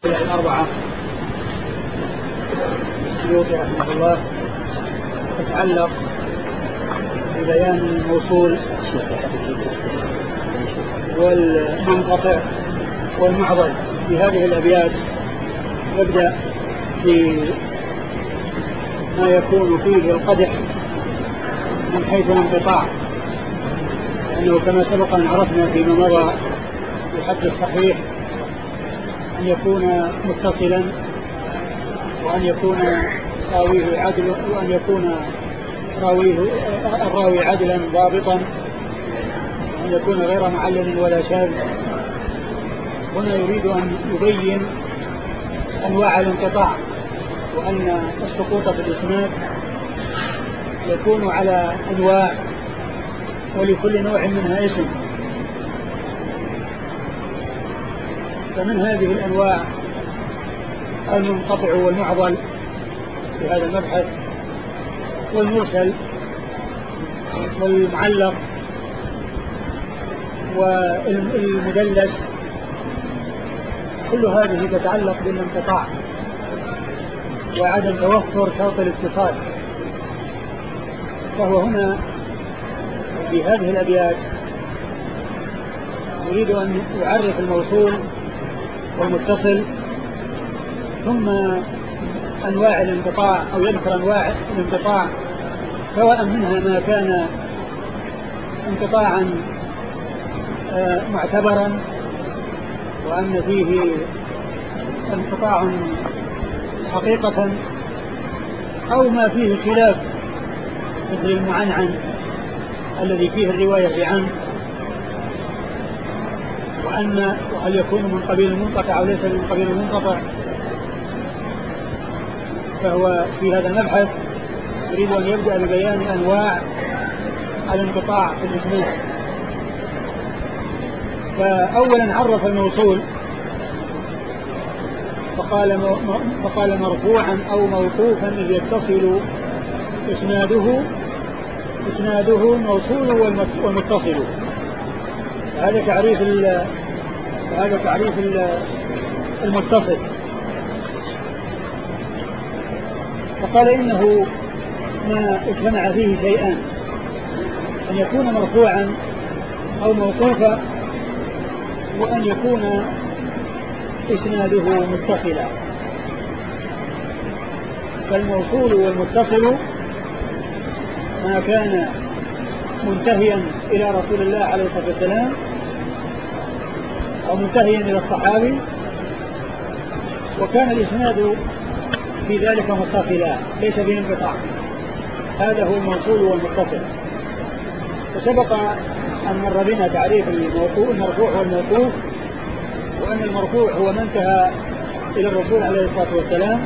الأربعة السيوطي رحمه الله تتعلق ببيان الموصول والمنقطع والمعضل في هذه الأبيات. يبدأ في ما يكون فيه القدح من حيث الانقطاع، لأنه كما سبق أن عرفنا فيما مضى في حد الصحيح أن يكون متصلا، وأن يكون راويه عدل، وأن يكون الراوي عدلا ضابطا، وأن يكون غير معلل ولا شاذ. هنا يريد أن يبين أنواع الانقطاع، وأن السقوط في الإسناد يكون على أنواع، ولكل نوع منها اسم. فمن هذه الأنواع المنقطع والمعضل في هذا المبحث، والمرسل والمعلق والمدلس، كل هذه تتعلق بالانقطاع وعدم توفر شرط الاتصال. فهو هنا في هذه الأبيات يريد أن يعرف الموصول والمتصل، ثم أنواع الانقطاع، أو يذكر أنواع الانقطاع، سواء منها ما كان انقطاعا معتبرا وأن فيه انقطاع حقيقة، أو ما فيه خلاف مثل المعنعن الذي فيه الرواية عنه، وأن وهل يكون من قبيل المنقطع أو ليس من قبيل المنقطع. فهو في هذا المبحث يريد أن يبدأ ببيان أنواع الانقطاع في الإسناد. فأولا عرف الموصول فقال مرفوعا أو موقوفا إذ يتصل إسناده الموصول والمتصل. هذا تعريف المتصل. فقال إنه ما اجتمع فيه شيئان: أن يكون مرفوعا أو موقوفا، وأن يكون إسناده متصلا. فالموصول والمتصل ما كان منتهيا إلى رسول الله عليه الصلاة والسلام أو منتهيا إلى الصحابي، وكان الإسناد في ذلك متصلا ليس به انقطاع. هذا هو الموصول والمتصل. وسبق أن مر بنا تعريف المرفوع والموقوف، وأن المرفوع هو ما انتهى إلى الرسول عليه الصلاة والسلام،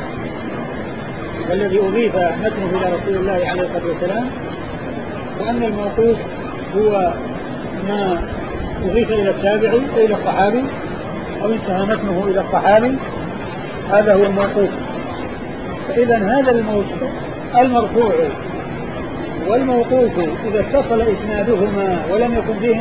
والذي أضيف متنه إلى رسول الله عليه الصلاة والسلام، وأن الموقوف هو ما أضيف إلى التابعي أو إلى الصحابي، أو انتهى متنه إلى الصحابي. هذا هو الموقوف. فإذا هذا المرفوع والموقوف إذا اتصل إسنادهما ولم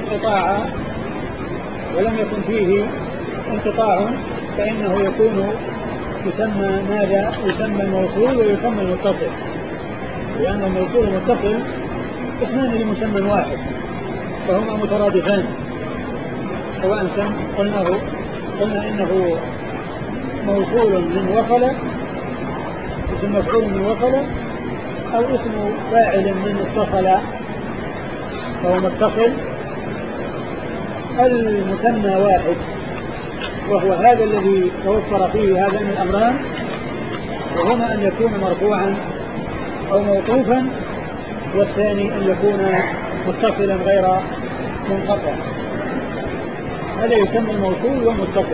يكن فيه انقطاع فإنه يكون يسمى ماذا؟ يسمى الموصول ويسمى المتصل، لأن الموصول والمتصل اسمان لمسمى واحد، فهما مترادفان، سواء قلنا إنه موصول من وصل، اسم مفعول من وصل، أو اسم فاعل من اتصل فهو متصل. المسمى واحد، وهو هذا الذي توفر فيه هذان الأمران، وهما أن يكون مرفوعا أو موقوفا، والثاني أن يكون متصلا غير منقطع. هذا يسمى الموصول والمتصل.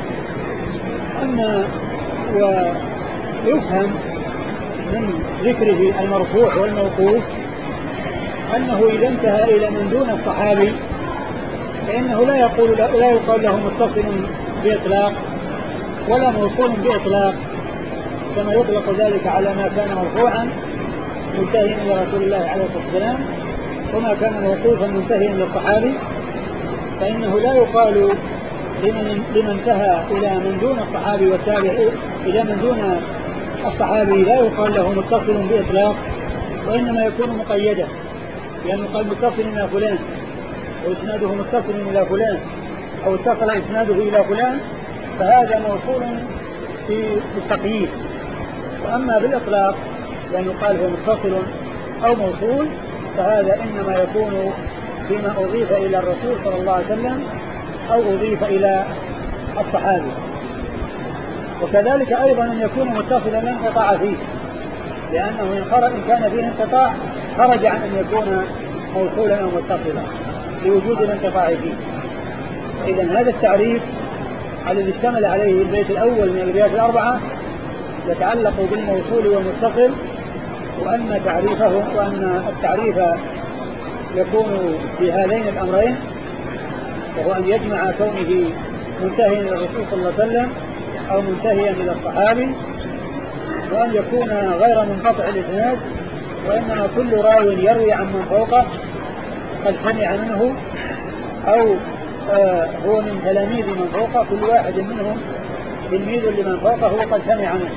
أما ويفهم من ذكره المرفوع والموقوف أنه إذا انتهى إلى من دون الصحابي فإنه لا يقال له متصل بإطلاق ولا موصول بإطلاق، كما يطلق ذلك على ما كان مرفوعا منتهيا إلى رسول الله عليه الصلاة والسلام، وما كان موقوفا منتهيا للصحابي، فإنه لا يقال لمن انتهى إلى من دون الصحابي والتابع، إلى من دون الصحابي لا يقال له متصل بإطلاق، وإنما يكون مقيدا، لأنه قال متصل إلى فلان وإسناده متصل إلى فلان أو اتصل إسناده إلى فلان، فهذا موصول في التقييد. وأما بالإطلاق لأنه قال هو متصل أو موصول، فهذا إنما يكون فيما أضيف إلى الرسول صلى الله عليه وسلم أو أضيف إلى الصحابي. وكذلك أيضا أن يكون متصلا لا انقطاع فيه، لأنه إن كان فيه انقطاع خرج عن أن يكون موصولا أو متصلا لوجود الانقطاع فيه. إذن هذا التعريف الذي اشتمل عليه البيت الأول من الأبيات الأربعة يتعلق بالموصول والمتصل، وأن التعريف يكون في هذين الأمرين، وهو أن يجمع كونه منتهيا إلى الرسول صلى الله عليه وسلم أو منتهيا إلى الصحابي، وأن يكون غير منقطع الإسناد، وإنما كل راو يروي عن من فوقه قد سمع منه أو هو من تلاميذ من فوقه، كل واحد منهم تلميذ لمن فوقه وقد سمع منه،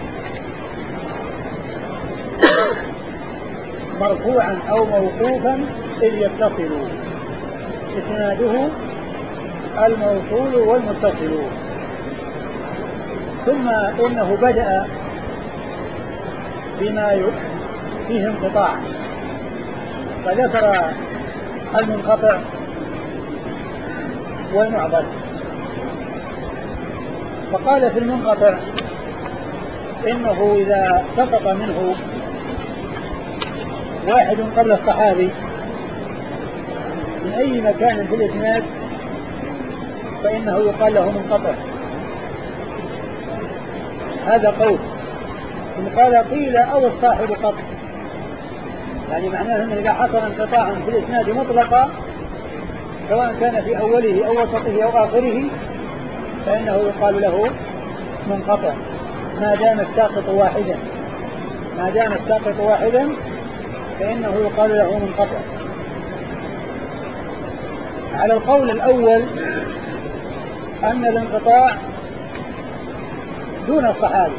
مرفوعا أو موقوفا إذ يتصل إسناده الموصول والمتصل. ثم إنه بدأ بما فيه انقطاع، فذكر المنقطع والمعضل، فقال في المنقطع إنه إذا سقط منه واحد قبل الصحابي من أي مكان في الإسناد فإنه يقال له منقطع. هذا قول. ثم قال قيل أو الصاحب قط، يعني معناه أنه إذا حصل انقطاع في الإسناد مطلقا سواء كان في أوله أو وسطه أو آخره فإنه يقال له منقطع ما دام الساقط واحدا فإنه يقال له منقطع. على القول الأول أن الانقطاع دون الصحابي،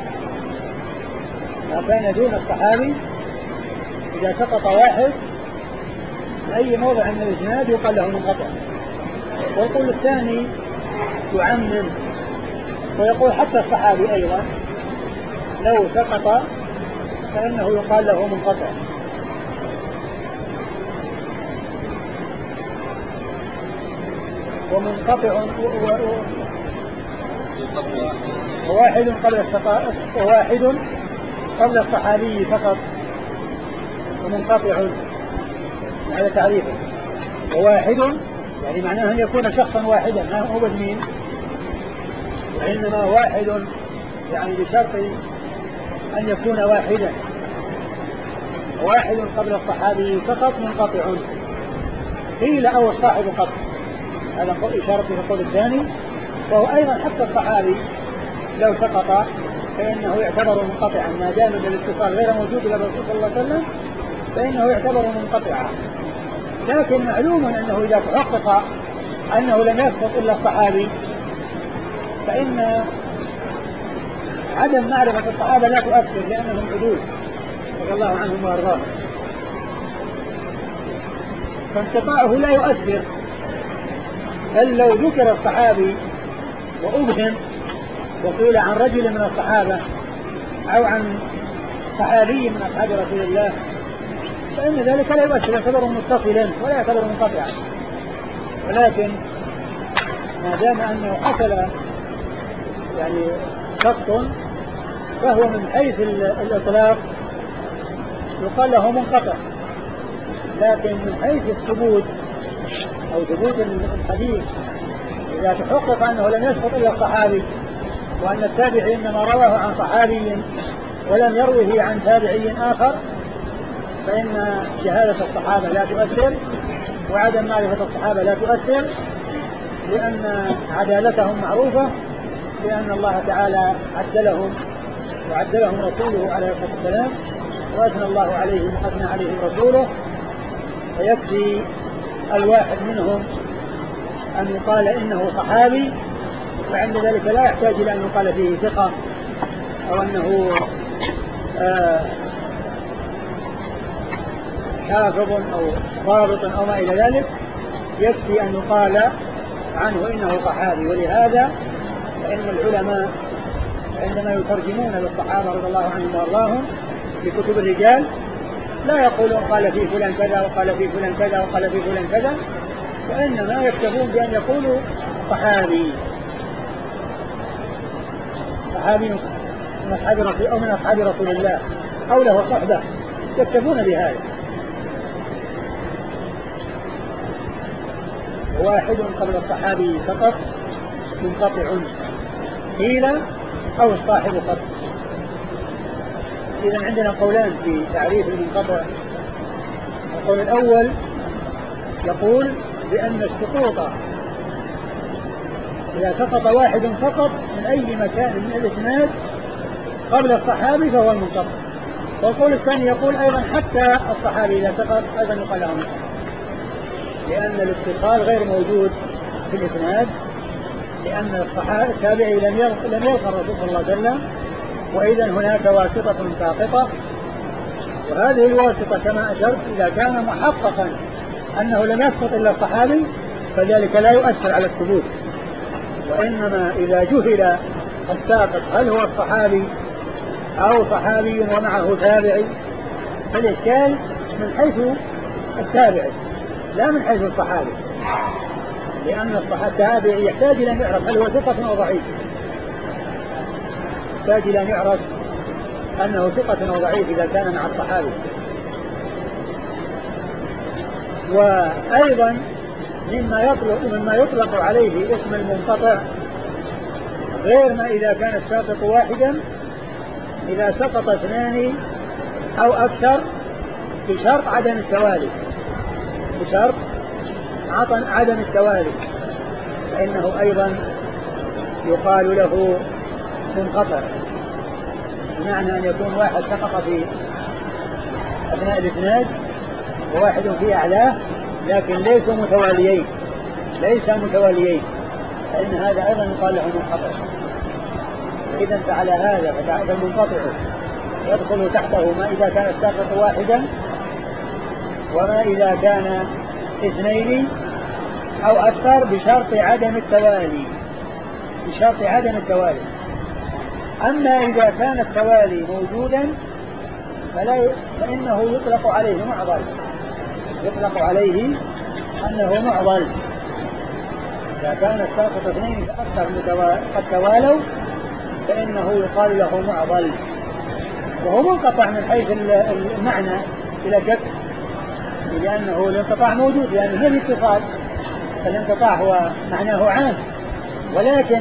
ما كان دون الصحابي إذا سقط واحد في أي موضع من الإسناد يقال له منقطع. والقول الثاني يعمم ويقول حتى الصحابي أيضا لو سقط فإنه يقال له منقطع. ومنقطع وواحد قبل الصحابي فقط، ومنقطع هذا تعريفه. وواحد يعني معناه أن يكون شخصا واحدا ما هو اثنين، وإنما واحد يعني بشرط أن يكون واحدا. واحد قبل الصحابي فقط منقطع. قيل أو الصاحب قط، هذا إشارة في القول الثاني. وهو أيضا حتى الصحابي لو سقط فإنه يعتبر منقطعا ما دام الاتصال غير موجود إلى الرسول صلى الله عليه وسلم فإنه يعتبر منقطعا. لكن معلوم أنه إذا تحقق أنه لم يسقط إلا الصحابي فإن عدم معرفة الصحابة لا تؤثر لأنهم عدول رضي الله عنهم وأرضاهم، فانقطاعه لا يؤثر. بل لو ذكر الصحابي وأبهم وقيل عن رجل من الصحابة أو عن صحابي من أصحاب رسول الله فإن ذلك لا يؤثر، يعتبر متصلا ولا يعتبر منقطعا. ولكن ما دام أنه حصل يعني سقط فهو من حيث الإطلاق يقال له منقطع، لكن من حيث الثبوت أو ثبوت الحديث إذا تحقق أنه لم يسقط إلا الصحابي وأن التابعي إنما رواه عن صحابي ولم يروه عن تابعي آخر فإن شهادة الصحابة لا تؤثر وعدم معرفة الصحابة لا تؤثر، لأن عدالتهم معروفة، لأن الله تعالى وعدلهم رسوله عليه الصلاة والسلام وأثنى الله عليهم وأثنى عليهم رسوله، فيكفي الواحد منهم أن يقال إنه صحابي، فعند ذلك لا يحتاج إلى أن يقال فيه ثقة أو أنه حافظ أو ضابط أو ما إلى ذلك، يكفي أن يقال عنه إنه صحابي. ولهذا فإن العلماء عندما يترجمون للصحابة رضي الله عنهم وارضاهم في كتب الرجال لا يقولون قال في فلان كذا وقال في فلان كذا وقال في فلان كذا، وإنما يكتفون بأن يقولوا صحابي من أصحاب رسول أو من أصحاب رسول الله أو له صحبة، يكتفون بهذا. واحد قبل الصحابي سقط منقطع قيل أو الصاحب قط. إذن عندنا قولان في تعريف المنقطع. القول الأول يقول بأن السقوط إذا سقط واحد سقط من أي مكان من الإسناد قبل الصحابي فهو المنقطع. والقول الثاني يقول أيضا حتى الصحابي إذا سقط أيضا يقال له منقطع، لأن الاتصال غير موجود في الإسناد، لأن التابعي لم يلقى الرسول صلى الله عليه وسلم، وإذا هناك واسطة ساقطة، وهذه الواسطة كما أشرت إذا كان محققا أنه لم يسقط إلا الصحابي فذلك لا يؤثر على الثبوت. وإنما إذا جهل الساقط هل هو الصحابي أو صحابي ومعه تابعي فالإشكال من حيث التابعي لا من حيث الصحابي، لأن التابعي يحتاج إلى أن يعرف هل هو ثقة أو ضعيف، يحتاج إلى أن يعرف أنه ثقة أو ضعيف إذا كان مع الصحابي. وأيضا مما يطلق عليه اسم المنقطع غير ما إذا كان الساقط واحدا، إذا سقط اثنان أو أكثر بشرط عدم التوالي، بشرط عدم التوالي فإنه أيضا يقال له منقطع، بمعنى أن يكون واحد سقط في أثناء الإسناد وواحد في أعلاه لكن ليس متواليين فإن هذا أيضا يقال له منقطع. إذن فعلى هذا فالمنقطع يدخل تحته ما إذا كان الساقط واحدا وما إذا كان اثنين أو أكثر بشرط عدم التوالي. أما إذا كان التوالي موجودا فإنه يطلق عليه أنه معضل. إذا كان الساقط اثنين فأكثر قد توالوا فإنه يقال له معضل، وهو منقطع من حيث المعنى بلا شك، لأنه الانقطاع موجود، لأنه هو الاتصال، فالانقطاع هو معناه عام، ولكن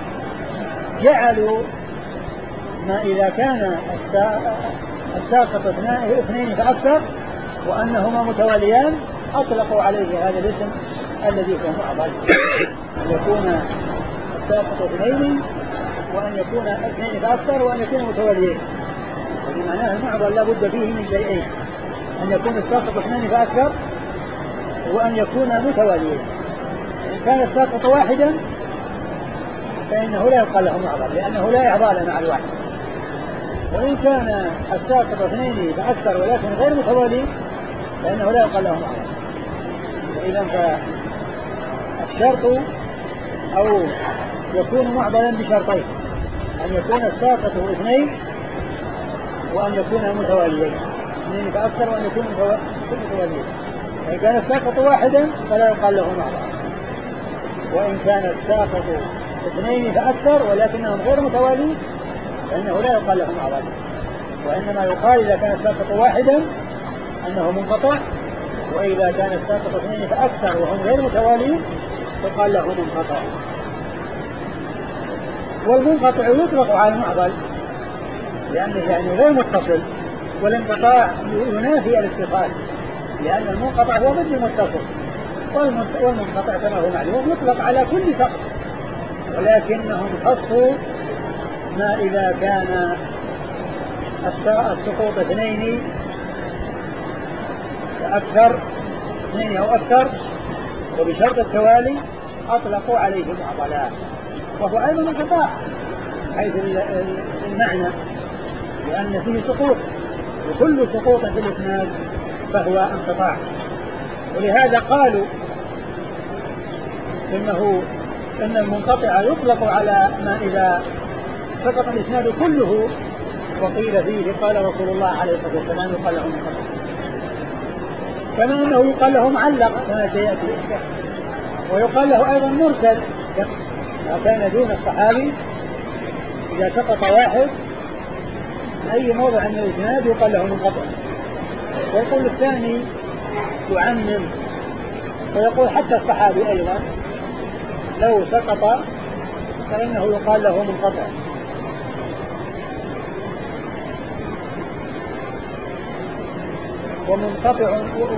جعلوا ما إذا كان الساقط اثنين فأكثر وأنهما متواليان أطلقوا عليه هذا الاسم الذي هو معضل، أن يكون الساقط اثنين وأن يكون اثنين فأكثر وأن يكون متواليين. يعني معناه المعضل لا بد فيه من شيئين، أن يكون الساقط اثنين فأكثر وأن يكون متواليين. إن كان الساقط واحدا فإنه لا يقال له معضل لأنه لا إعضال مع الواحد، وإن كان الساقط اثنين فأكثر ولكن غير متوالي فإنه لا يقال له معضل. إذن فالشرط أو يكون معضلا بشرطين، أن يكون الساقط اثنين وأن يكون متواليين، اثنين فأكثر وأن يكون متواليين. فإن كان الساقط واحدا فلا يقال له معضل، وإن كان الساقط اثنين فأكثر ولكنهم غير متوالين فإنه لا يقال له معضل، وإنما يقال إذا كان الساقط واحدا أنه منقطع، وإذا كان الساقط اثنين فأكثر وهم غير متوالين فقال له منقطع. والمنقطع يطلق على المعضل لأنه يعني غير متصل، والانقطاع ينافي الاتصال، لأن المنقطع هو ضد المتصل، والمنقطع كما هو معلوم يطلق على كل سقط، ولكنهم خصوا ما إذا كان السقوط اثنين فأكثر، اثنين أو أكثر وبشرط التوالي أطلقوا عليه معضلا، وهو أيضا انقطاع حيث المعنى، لأن فيه سقوط، وكل سقوط في الإسناد فهو انقطاع. ولهذا قالوا إن المنقطع يطلق على ما إذا سقط الإسناد كله وقيل فيه قال رسول الله عليه الصلاة والسلام يقال له منقطع، كما أنه يقال له معلق كما سيأتي، ويقال له أيضا مرسل ما كان دون الصحابي. إذا سقط واحد من أي موضع من الإسناد يقال له منقطع. والقول الثاني يعمم ويقول حتى الصحابي أيضا لو سقط فإنه يقال له منقطع. ومنقطع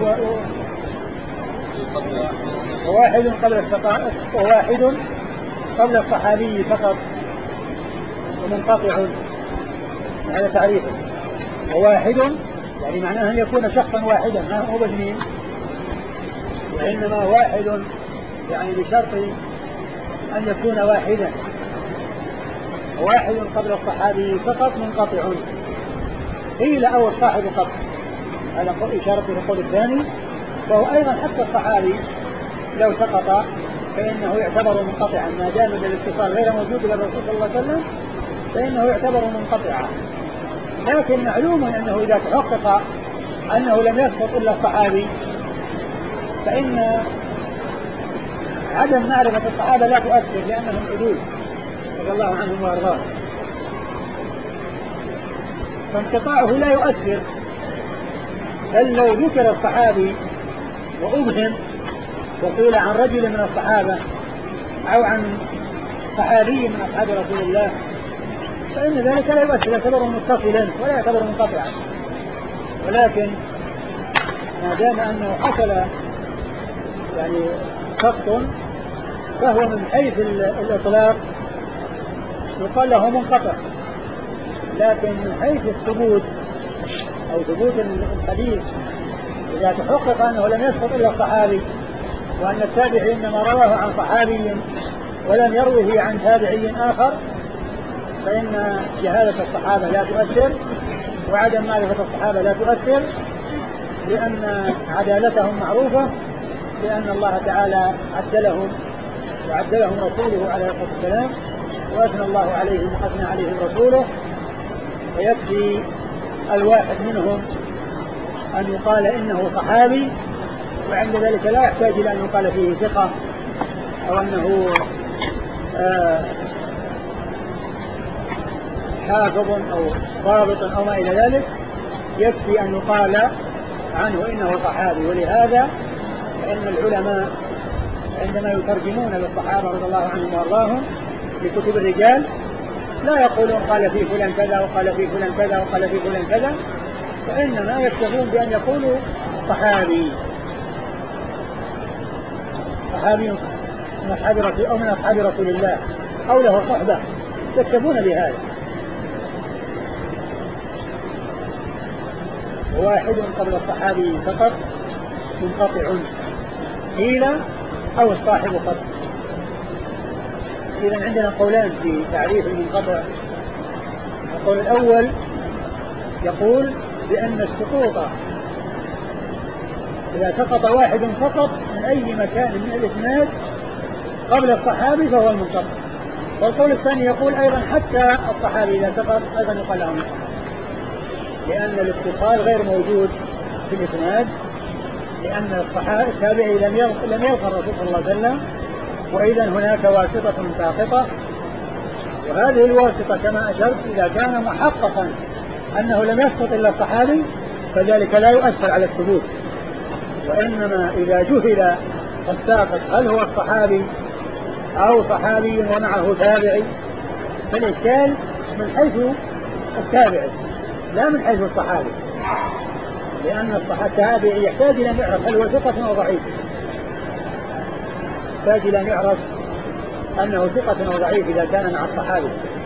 وواحد قبل الصحابي فقط، ومنقطع هذا تعريفه. وواحد يعني معناه أن يكون شخصا واحدا ما هو باثنين، وإنما واحد يعني بشرط أن يكون واحدا. واحد قبل الصحابي فقط منقطع، قيل أو الصاحب قط، هذا إشارة إلى القول الثاني. وهو أيضا حتى الصحابي لو سقط فإنه يعتبر منقطعا ما دام الاتصال غير موجود إلى الرسول صلى الله عليه وسلم، فإنه يعتبر منقطعا. لكن معلوم أنه إذا تحقق أنه لم يسقط إلا الصحابي فإن عدم معرفة الصحابة لا تؤثر، لأنهم عدول رضي الله عنهم وأرضاهم، فانقطاعه لا يؤثر. بل لو ذكر الصحابي وأبهم وقيل عن رجل من الصحابة أو عن صحابي من أصحاب رسول الله فإن ذلك لا يؤثر، يعتبر متصلا ولا يعتبر منقطعا. ولكن ما دام أنه حصل يعني سقط فهو من حيث الإطلاق يقال له منقطع، لكن من حيث الثبوت أو ثبوت الحديث إذا تحقق أنه لم يسقط إلا الصحابي، وأن التابعي إنما رواه عن صحابي ولم يروه عن تابعي آخر، فإن شهادة الصحابة لا تؤثر وعدم معرفة الصحابة لا تؤثر، لأن عدالتهم معروفة، لأن الله تعالى عدلهم وعدلهم رسوله عليه الصلاة والسلام، وأثنى الله عليهم وأثنى عليهم رسوله، فيكفي الواحد منهم أن يقال إنه صحابي، وعند ذلك لا يحتاج إلى أن يقال فيه ثقة أو أنه حافظ أو ضابط أو ما إلى ذلك، يكفي أن يقال عنه إنه صحابي. ولهذا فإن العلماء عندما يترجمون للصحابة رضي الله عنهم وارضاهم في كتب الرجال لا يقولون قال في فلان كذا وقال في فلان كذا وقال في فلان كذا، فإنما يكتفون بأن يقولوا صحابي من أصحاب رسول أو من أصحاب رسول الله أو له صحبة، يكتفون بهذا. واحد قبل الصحابي فقط منقطع، قيل أو الصاحب قط. إذن عندنا قولان في تعريف المنقطع. القول الأول يقول بأن السقوط إذا سقط واحد فقط من أي مكان من الإسناد قبل الصحابي فهو المنقطع. والقول الثاني يقول أيضا حتى الصحابي إذا سقط أيضا يقال له منقطع، لأن الاتصال غير موجود في الإسناد، لأن التابعي لم يلقى الرسول صلى الله عليه وسلم، وإذا هناك واسطة ساقطة، وهذه الواسطة كما أشرت إذا كان محققا أنه لم يسقط إلا الصحابي فذلك لا يؤثر على الثبوت. وإنما إذا جهل الساقط هل هو الصحابي أو صحابي ومعه تابعي، فالإشكال من حيث التابعي لا من حيث الصحابي، لأن التابعي يحتاج إلى أن يعرف هل هو ثقة أو ضعيف، يحتاج إلى أن يعرف أنه ثقة أو ضعيف إذا كان مع الصحابي.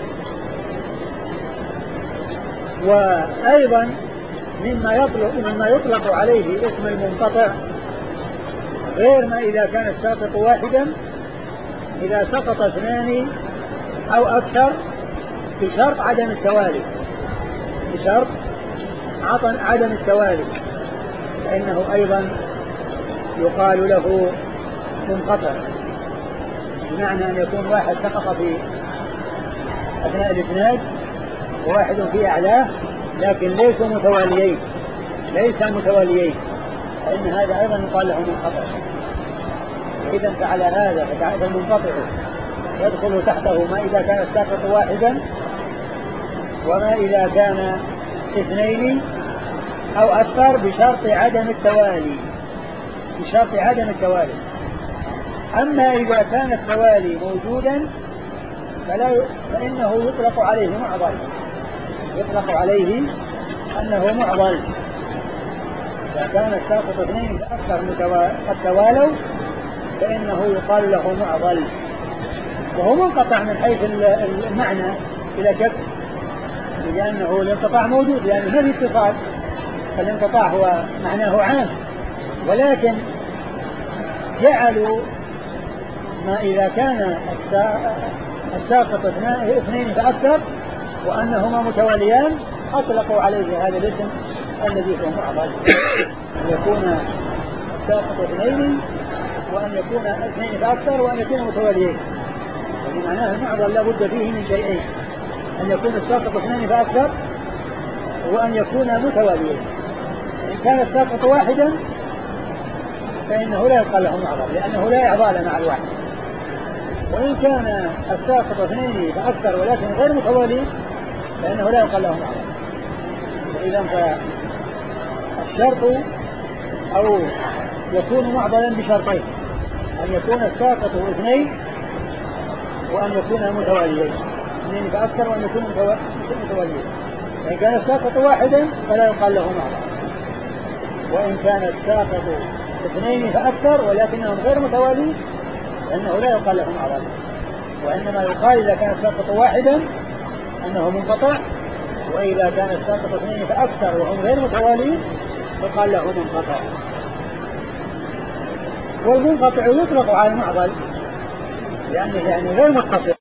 وأيضا مما يطلق عليه اسم المنقطع غير ما إذا كان الساقط واحدا إذا سقط اثنان أو أكثر بشرط عدم التوالي، بشرط عدم التوالي، فإنه أيضا يقال له منقطع، بمعنى أن يكون واحد سقط في أثناء الإسناد وواحد في أعلاه لكن ليسوا متواليين، ليس متواليين، فإن هذا أيضا يقال له منقطع. إذا فعلى هذا فالمنقطع يدخل تحته ما إذا كان الساقط واحدا وما إذا كان اثنين أو أكثر بشرط عدم التوالي، بشرط عدم التوالي. أما إذا كان التوالي موجودا فإنه يطلق عليه معضل، يطلق عليه أنه معضل. إذا كان الساقط اثنين فأكثر قد توالوا فإنه يقال له معضل، وهو منقطع من حيث المعنى بلا شك، لأنه الانقطاع موجود، لأنه ما في اتصال، فالانقطاع هو معناه عام، ولكن جعلوا ما إذا كان الساقط اثنين فأكثر وأنهما متواليان أطلقوا عليه هذا الاسم الذي هو معضل، أن يكون الساقط اثنين وأن يكون اثنين فأكثر وأن يكون متواليين، يعني معناه المعضل لا بد فيه من شيئين، أن يكون الساقط اثنين فأكثر وأن يكون متواليين. إن كان الساقط واحدا فإنه لا يقال له معضل لأنه لا إعضال مع الواحد، وإن كان الساقط اثنين فأكثر ولكن غير متوالي فإنه لا يقال له معضل. إذا فالشرط أو يكون معضلا بشرطين، أن يكون الساقط اثنين وأن يكون متواليين، اثنين فأكثر وأن يكون متواليين. فإن كان الساقط واحدا فلا يقال له معضل، وإن كان الساقط اثنين فأكثر ولكنهم غير متوالين فإنه لا يقال له معضل، وإنما يقال إذا كان الساقط واحدا أنه منقطع، وإذا كان الساقط اثنين فأكثر وهم غير متوالين فقال له منقطع. والمنقطع يطلق على المعضل لأنه يعني غير متصل،